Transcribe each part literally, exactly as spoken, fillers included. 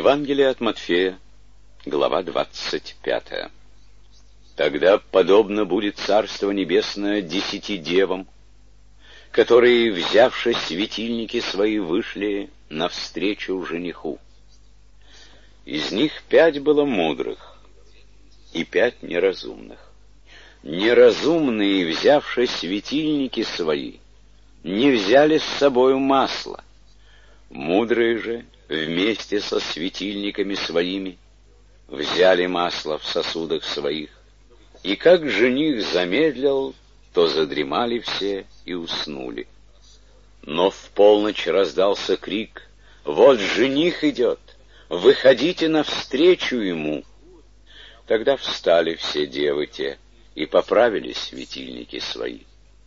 Евангелие от Матфея, глава двадцать пятая. Тогда подобно будет Царство Небесное десяти девам, которые, взявши светильники свои, вышли навстречу жениху. Из них пять было мудрых и пять неразумных. Неразумные, взявши светильники свои, не взяли с собою масла. Мудрые же, вместе со светильниками своими, взяли масло в сосудах своих, и как жених замедлил, то задремали все и уснули. Но в полночь раздался крик: «Вот жених идет! Выходите навстречу ему!» Тогда встали все девы те и поправили светильники свои.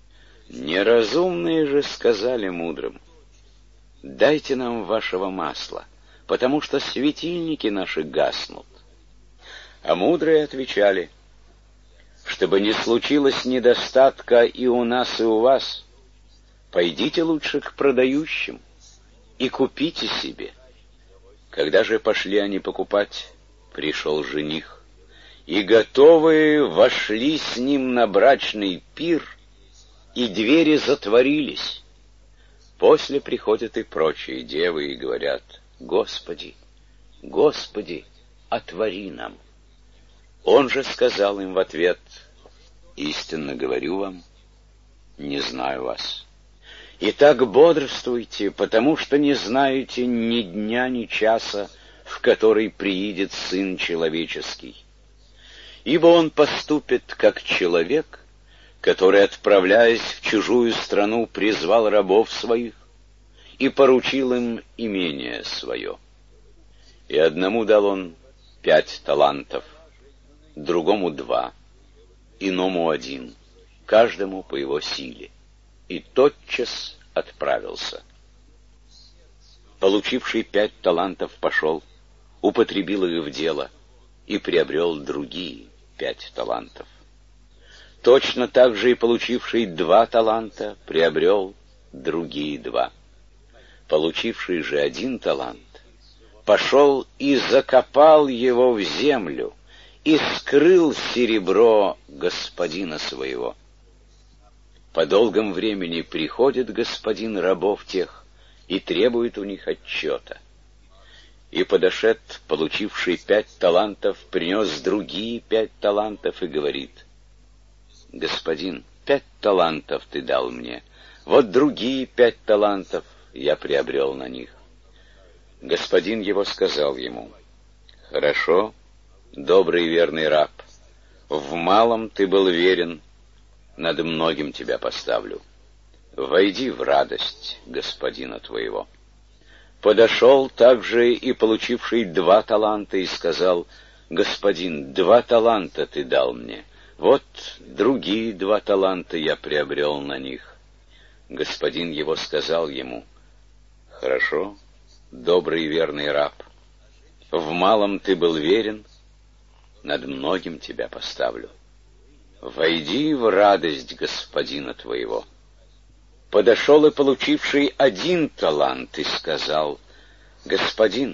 Неразумные же сказали мудрым: «Дайте нам вашего масла, потому что светильники наши гаснут». А мудрые отвечали: «Чтобы не случилось недостатка и у нас, и у вас, пойдите лучше к продающим и купите себе». Когда же пошли они покупать, пришел жених, и готовые вошли с ним на брачный пир, и двери затворились. После приходят и прочие девы и говорят: «Господи, Господи, отвори нам». Он же сказал им в ответ: «Истинно говорю вам, не знаю вас. Итак, бодрствуйте, потому что не знаете ни дня, ни часа, в который приидет Сын Человеческий. Ибо он поступит, как человек, который, отправляясь в чужую страну, призвал рабов своих и поручил им имение свое. И одному дал он пять талантов, другому два, иному один, каждому по его силе, и тотчас отправился. Получивший пять талантов пошел, употребил их в дело и приобрел другие пять талантов. Точно так же и получивший два таланта приобрел другие два. Получивший же один талант пошел и закопал его в землю и скрыл серебро господина своего. По долгом времени приходит господин рабов тех и требует у них отчета. И подошед, получивший пять талантов, принес другие пять талантов и говорит: «Господин, пять талантов ты дал мне, вот другие пять талантов я приобрел на них». Господин его сказал ему: «Хорошо, добрый и верный раб, в малом ты был верен, над многим тебя поставлю. Войди в радость господина твоего». Подошел также и получивший два таланта и сказал: «Господин, два таланта ты дал мне, вот другие два таланта я приобрел на них». Господин его сказал ему: «Хорошо, добрый и верный раб, в малом ты был верен, над многим тебя поставлю. Войди в радость господина твоего». Подошел и получивший один талант и сказал: «Господин,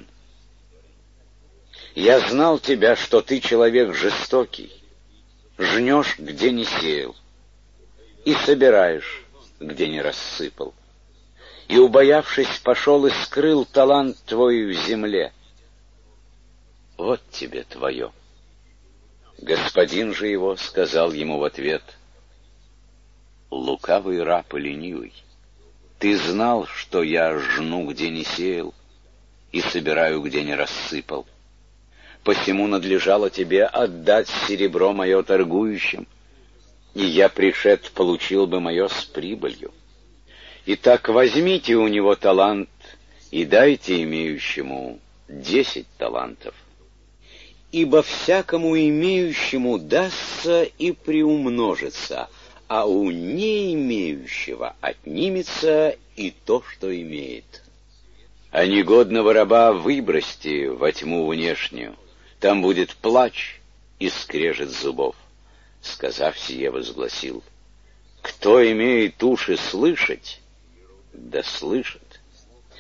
я знал тебя, что ты человек жестокий, жнешь, где не сеял, и собираешь, где не рассыпал. И, убоявшись, пошел и скрыл талант твой в земле. Вот тебе твое». Господин же его сказал ему в ответ: «Лукавый раб и ленивый, ты знал, что я жну, где не сеял, и собираю, где не рассыпал. Посему надлежало тебе отдать серебро мое торгующим, и я, пришед, получил бы мое с прибылью. Итак, возьмите у него талант и дайте имеющему десять талантов. Ибо всякому имеющему дастся и приумножится, а у не имеющего отнимется и то, что имеет. А негодного раба выбросьте во тьму внешнюю, там будет плач и скрежет зубов». Сказав сие, возгласил: «Кто имеет уши слышать, да слышит».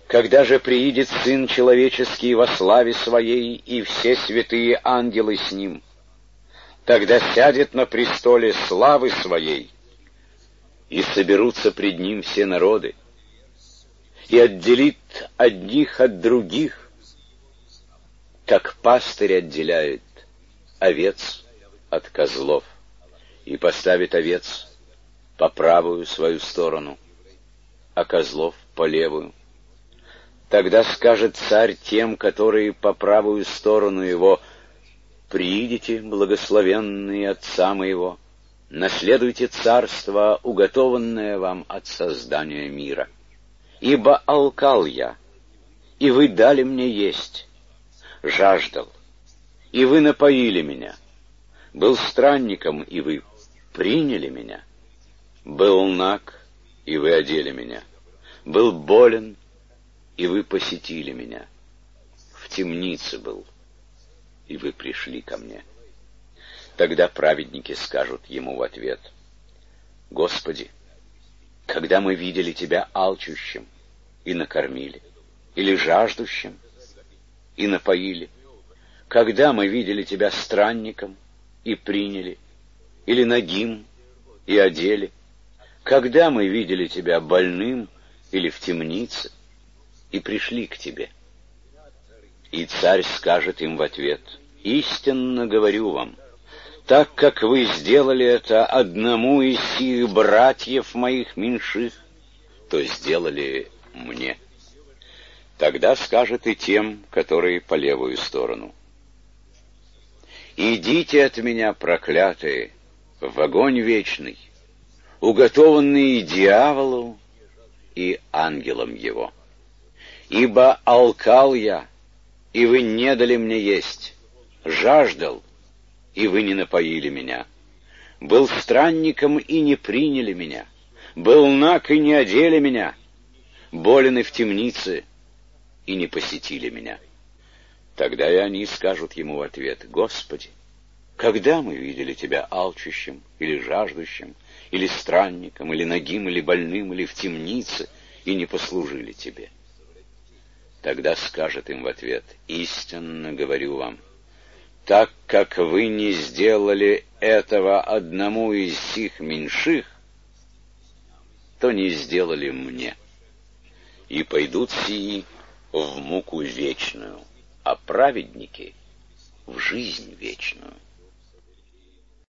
Когда же приидет Сын Человеческий во славе Своей, и все святые ангелы с Ним, тогда сядет на престоле славы Своей, и соберутся пред Ним все народы, и отделит одних от других, как пастырь отделяет овец от козлов, и поставит овец по правую свою сторону, а козлов по левую. Тогда скажет царь тем, которые по правую сторону его: «Приидите, благословенные Отца моего, наследуйте царство, уготованное вам от создания мира. Ибо алкал я, и вы дали мне есть, жаждал, и вы напоили меня, был странником, и вы приняли меня, был наг, и вы одели меня, был болен, и вы посетили меня, в темнице был, и вы пришли ко мне». Тогда праведники скажут ему в ответ: «Господи, когда мы видели Тебя алчущим и накормили, или жаждущим и напоили? Когда мы видели Тебя странником и приняли, или нагим и одели? Когда мы видели Тебя больным или в темнице и пришли к Тебе?» И царь скажет им в ответ: «Истинно говорю вам, так как вы сделали это одному из сих братьев моих меньших, то сделали мне». Тогда скажет и тем, которые по левую сторону: «Идите от меня, проклятые, в огонь вечный, уготованный дьяволу и ангелам его. Ибо алкал я, и вы не дали мне есть, жаждал, и вы не напоили меня, был странником, и не приняли меня, был наг, и не одели меня, болен и в темнице, и не посетили меня». Тогда и они скажут ему в ответ: «Господи, когда мы видели Тебя алчущим или жаждущим, или странником, или нагим, или больным, или в темнице, и не послужили Тебе?» Тогда скажет им в ответ: «Истинно говорю вам, так как вы не сделали этого одному из сих меньших, то не сделали мне. И пойдут сии в муку вечную, а праведники — в жизнь вечную».